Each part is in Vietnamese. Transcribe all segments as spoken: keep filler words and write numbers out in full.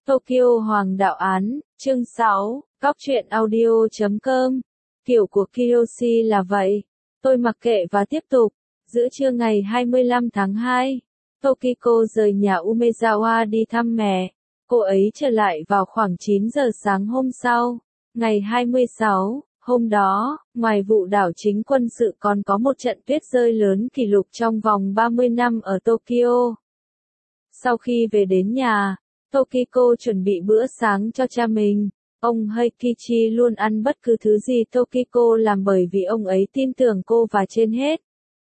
Tokyo Hoàng đạo án, chương sáu, Cóc truyện audio chấm com. Kiểu của Kiyoshi là vậy. Tôi mặc kệ và tiếp tục. Giữa trưa ngày hai mươi lăm tháng hai, Tokiko rời nhà Umezawa đi thăm mẹ. Cô ấy trở lại vào khoảng chín giờ sáng hôm sau, ngày hai mươi sáu. Hôm đó, ngoài vụ đảo chính quân sự còn có một trận tuyết rơi lớn kỷ lục trong vòng ba mươi năm ở Tokyo. Sau khi về đến nhà, Tokiko chuẩn bị bữa sáng cho cha mình. Ông Heikichi luôn ăn bất cứ thứ gì Tokiko làm bởi vì ông ấy tin tưởng cô và trên hết.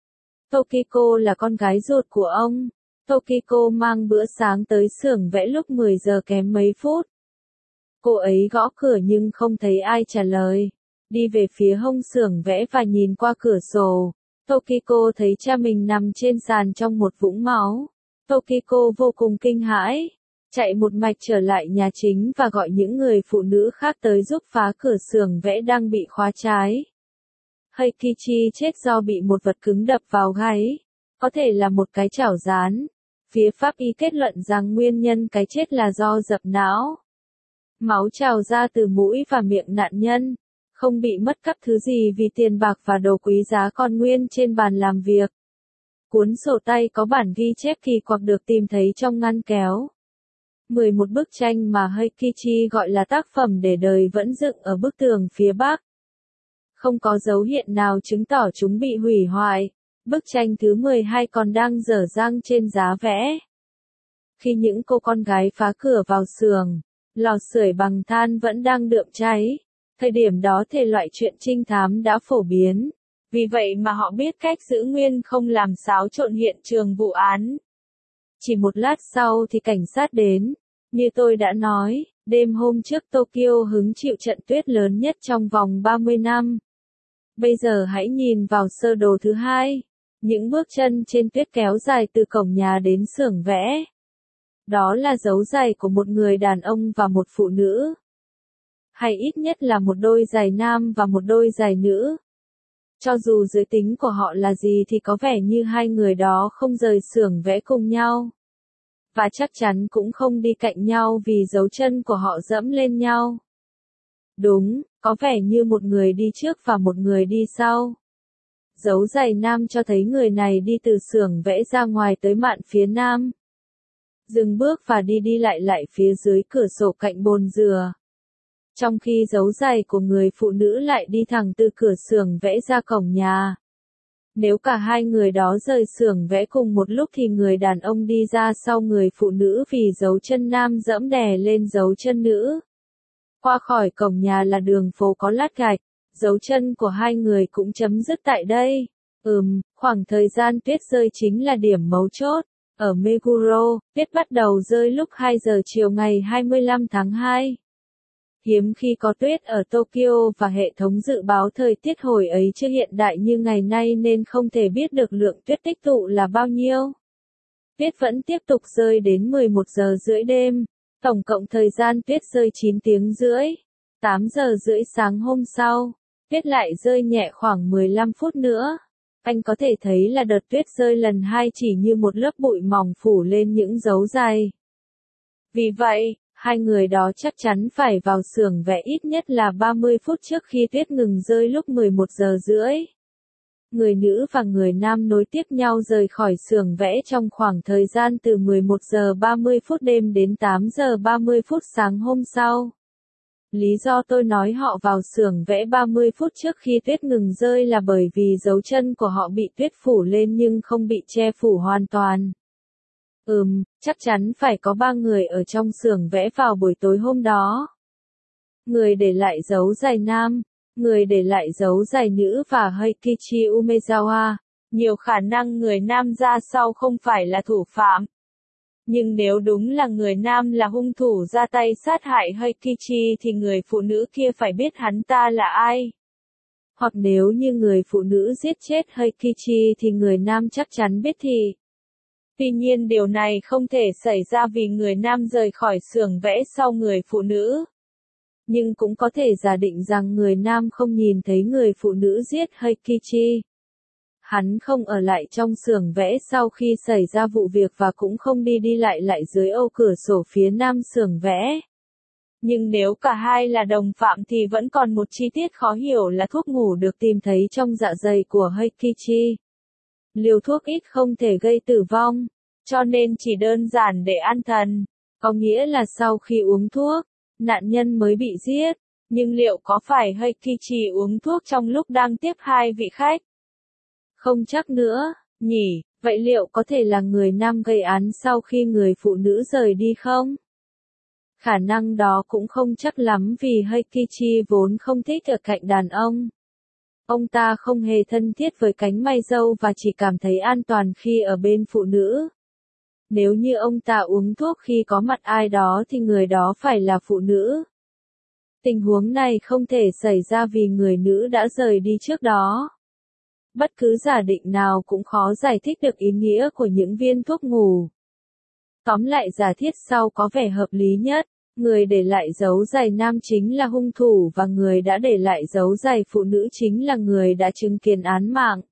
Tokiko là con gái ruột của ông. Tokiko mang bữa sáng tới xưởng vẽ lúc mười giờ kém mấy phút. Cô ấy gõ cửa nhưng không thấy ai trả lời. Đi về phía hông xưởng vẽ và nhìn qua cửa sổ. Tokiko thấy cha mình nằm trên sàn trong một vũng máu. Tokiko vô cùng kinh hãi. Chạy một mạch trở lại nhà chính và gọi những người phụ nữ khác tới giúp phá cửa xưởng vẽ đang bị khóa trái. Heikichi chết do bị một vật cứng đập vào gáy. Có thể là một cái chảo rán. Phía pháp y kết luận rằng nguyên nhân cái chết là do dập não. Máu trào ra từ mũi và miệng nạn nhân. Không bị mất cắp thứ gì vì tiền bạc và đồ quý giá còn nguyên trên bàn làm việc. Cuốn sổ tay có bản ghi chép kỳ quặc được tìm thấy trong ngăn kéo. mười một bức tranh mà Heikichi gọi là tác phẩm để đời vẫn dựng ở bức tường phía bắc. Không có dấu hiện nào chứng tỏ chúng bị hủy hoại. Bức tranh thứ mười hai còn đang dở dang trên giá vẽ. Khi những cô con gái phá cửa vào xưởng, lò sưởi bằng than vẫn đang đượm cháy. Thời điểm đó thể loại truyện trinh thám đã phổ biến. Vì vậy mà họ biết cách giữ nguyên không làm xáo trộn hiện trường vụ án. Chỉ một lát sau thì cảnh sát đến. Như tôi đã nói, đêm hôm trước Tokyo hứng chịu trận tuyết lớn nhất trong vòng ba mươi năm. Bây giờ hãy nhìn vào sơ đồ thứ hai. Những bước chân trên tuyết kéo dài từ cổng nhà đến xưởng vẽ. Đó là dấu giày của một người đàn ông và một phụ nữ. Hay ít nhất là một đôi giày nam và một đôi giày nữ. Cho dù giới tính của họ là gì thì có vẻ như hai người đó không rời xưởng vẽ cùng nhau. Và chắc chắn cũng không đi cạnh nhau vì dấu chân của họ dẫm lên nhau. Đúng, có vẻ như một người đi trước và một người đi sau. Dấu giày nam cho thấy người này đi từ xưởng vẽ ra ngoài tới mạn phía nam. Dừng bước và đi đi lại lại phía dưới cửa sổ cạnh bồn dừa. Trong khi dấu giày của người phụ nữ lại đi thẳng từ cửa xưởng vẽ ra cổng nhà. Nếu cả hai người đó rời xưởng vẽ cùng một lúc thì người đàn ông đi ra sau người phụ nữ vì dấu chân nam dẫm đè lên dấu chân nữ. Qua khỏi cổng nhà là đường phố có lát gạch, dấu chân của hai người cũng chấm dứt tại đây. Ừm, khoảng thời gian tuyết rơi chính là điểm mấu chốt. Ở Meguro, tuyết bắt đầu rơi lúc hai giờ chiều ngày hai mươi lăm tháng hai. Hiếm khi có tuyết ở Tokyo và hệ thống dự báo thời tiết hồi ấy chưa hiện đại như ngày nay nên không thể biết được lượng tuyết tích tụ là bao nhiêu. Tuyết vẫn tiếp tục rơi đến mười một giờ rưỡi đêm, tổng cộng thời gian tuyết rơi chín tiếng rưỡi. tám giờ rưỡi sáng hôm sau, tuyết lại rơi nhẹ khoảng mười lăm phút nữa. Anh có thể thấy là đợt tuyết rơi lần hai chỉ như một lớp bụi mỏng phủ lên những dấu giày. Vì vậy, hai người đó chắc chắn phải vào xưởng vẽ ít nhất là ba mươi phút trước khi tuyết ngừng rơi lúc mười một giờ rưỡi. Người nữ và người nam nối tiếp nhau rời khỏi xưởng vẽ trong khoảng thời gian từ mười một giờ ba mươi phút đêm đến tám giờ ba mươi phút sáng hôm sau. Lý do tôi nói họ vào xưởng vẽ ba mươi phút trước khi tuyết ngừng rơi là bởi vì dấu chân của họ bị tuyết phủ lên nhưng không bị che phủ hoàn toàn. Ừm, chắc chắn phải có ba người ở trong xưởng vẽ vào buổi tối hôm đó. Người để lại dấu giày nam, người để lại dấu giày nữ và Heikichi Umezawa. Nhiều khả năng người nam ra sau không phải là thủ phạm. Nhưng nếu đúng là người nam là hung thủ ra tay sát hại Heikichi thì người phụ nữ kia phải biết hắn ta là ai. Hoặc nếu như người phụ nữ giết chết Heikichi thì người nam chắc chắn biết thì. Tuy nhiên điều này không thể xảy ra vì người nam rời khỏi xưởng vẽ sau người phụ nữ. Nhưng cũng có thể giả định rằng người nam không nhìn thấy người phụ nữ giết Heikichi. Hắn không ở lại trong xưởng vẽ sau khi xảy ra vụ việc và cũng không đi đi lại lại dưới ô cửa sổ phía nam xưởng vẽ. Nhưng nếu cả hai là đồng phạm thì vẫn còn một chi tiết khó hiểu là thuốc ngủ được tìm thấy trong dạ dày của Heikichi. Liều thuốc ít không thể gây tử vong, cho nên chỉ đơn giản để an thần, có nghĩa là sau khi uống thuốc, nạn nhân mới bị giết. Nhưng liệu có phải Heikichi uống thuốc trong lúc đang tiếp hai vị khách? Không chắc nữa, nhỉ, vậy liệu có thể là người nam gây án sau khi người phụ nữ rời đi không? Khả năng đó cũng không chắc lắm vì Heikichi vốn không thích ở cạnh đàn ông. Ông ta không hề thân thiết với cánh may râu và chỉ cảm thấy an toàn khi ở bên phụ nữ. Nếu như ông ta uống thuốc khi có mặt ai đó thì người đó phải là phụ nữ. Tình huống này không thể xảy ra vì người nữ đã rời đi trước đó. Bất cứ giả định nào cũng khó giải thích được ý nghĩa của những viên thuốc ngủ. Tóm lại giả thiết sau có vẻ hợp lý nhất, người để lại dấu giày nam chính là hung thủ và người đã để lại dấu giày phụ nữ chính là người đã chứng kiến án mạng.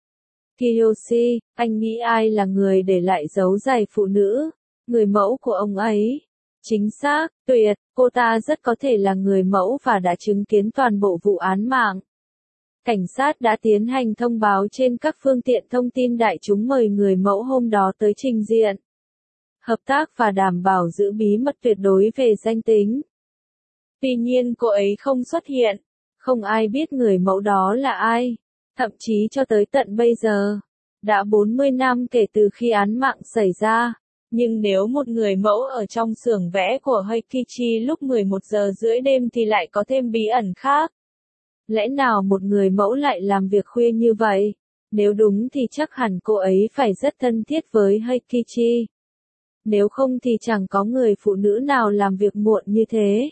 Kiyoshi, anh nghĩ ai là người để lại dấu giày phụ nữ? Người mẫu của ông ấy. Chính xác, tuyệt, cô ta rất có thể là người mẫu và đã chứng kiến toàn bộ vụ án mạng. Cảnh sát đã tiến hành thông báo trên các phương tiện thông tin đại chúng mời người mẫu hôm đó tới trình diện. Hợp tác và đảm bảo giữ bí mật tuyệt đối về danh tính. Tuy nhiên cô ấy không xuất hiện, không ai biết người mẫu đó là ai, thậm chí cho tới tận bây giờ. Đã bốn mươi năm kể từ khi án mạng xảy ra, nhưng nếu một người mẫu ở trong xưởng vẽ của Heikichi lúc mười một giờ rưỡi đêm thì lại có thêm bí ẩn khác. Lẽ nào một người mẫu lại làm việc khuya như vậy? Nếu đúng thì chắc hẳn cô ấy phải rất thân thiết với Heikichi. Nếu không thì chẳng có người phụ nữ nào làm việc muộn như thế.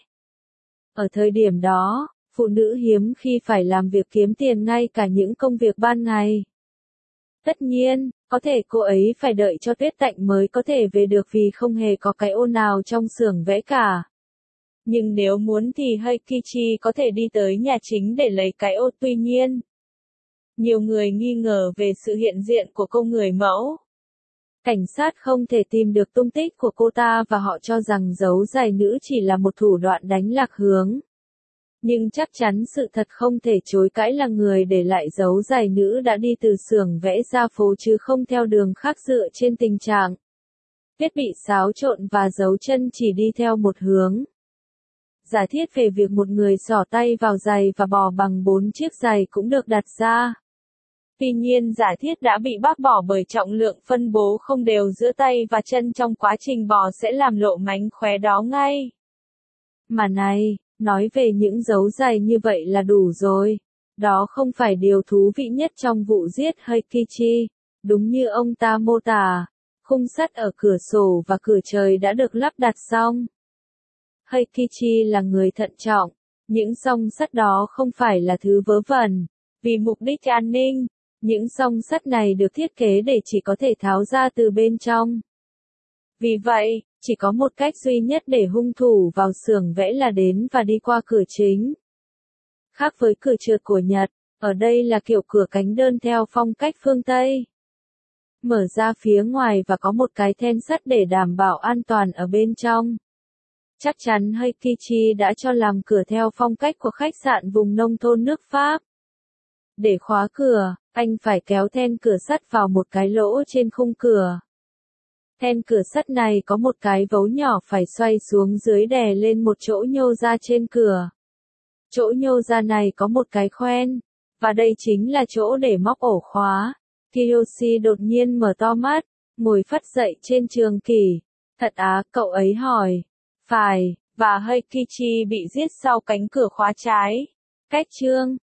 Ở thời điểm đó, phụ nữ hiếm khi phải làm việc kiếm tiền ngay cả những công việc ban ngày. Tất nhiên, có thể cô ấy phải đợi cho tuyết tạnh mới có thể về được vì không hề có cái ô nào trong xưởng vẽ cả. Nhưng nếu muốn thì Heikichi có thể đi tới nhà chính để lấy cái ô. Tuy nhiên, nhiều người nghi ngờ về sự hiện diện của cô người mẫu. Cảnh sát không thể tìm được tung tích của cô ta và họ cho rằng dấu giày nữ chỉ là một thủ đoạn đánh lạc hướng. Nhưng chắc chắn sự thật không thể chối cãi là người để lại dấu giày nữ đã đi từ xưởng vẽ ra phố chứ không theo đường khác dựa trên tình trạng tuyết bị xáo trộn và dấu chân chỉ đi theo một hướng. Giả thiết về việc một người xỏ tay vào giày và bò bằng bốn chiếc giày cũng được đặt ra. Tuy nhiên giả thiết đã bị bác bỏ bởi trọng lượng phân bố không đều giữa tay và chân trong quá trình bò sẽ làm lộ mánh khóe đó ngay. Mà này, nói về những dấu giày như vậy là đủ rồi. Đó không phải điều thú vị nhất trong vụ giết Heikichi. Đúng như ông ta mô tả, khung sắt ở cửa sổ và cửa trời đã được lắp đặt xong. Heikichi là người thận trọng. Những song sắt đó không phải là thứ vớ vẩn. Vì mục đích an ninh, những song sắt này được thiết kế để chỉ có thể tháo ra từ bên trong. Vì vậy, chỉ có một cách duy nhất để hung thủ vào xưởng vẽ là đến và đi qua cửa chính. Khác với cửa trượt của Nhật, ở đây là kiểu cửa cánh đơn theo phong cách phương Tây. Mở ra phía ngoài và có một cái then sắt để đảm bảo an toàn ở bên trong. Chắc chắn Heikichi đã cho làm cửa theo phong cách của khách sạn vùng nông thôn nước Pháp. Để khóa cửa, anh phải kéo then cửa sắt vào một cái lỗ trên khung cửa. Then cửa sắt này có một cái vấu nhỏ phải xoay xuống dưới đè lên một chỗ nhô ra trên cửa. Chỗ nhô ra này có một cái khoen, và đây chính là chỗ để móc ổ khóa. Kiyoshi đột nhiên mở to mắt, ngồi phắt dậy trên trường kỷ. Thật á, cậu ấy hỏi. Phải, và Heikichi bị giết sau cánh cửa khóa trái. Cách chương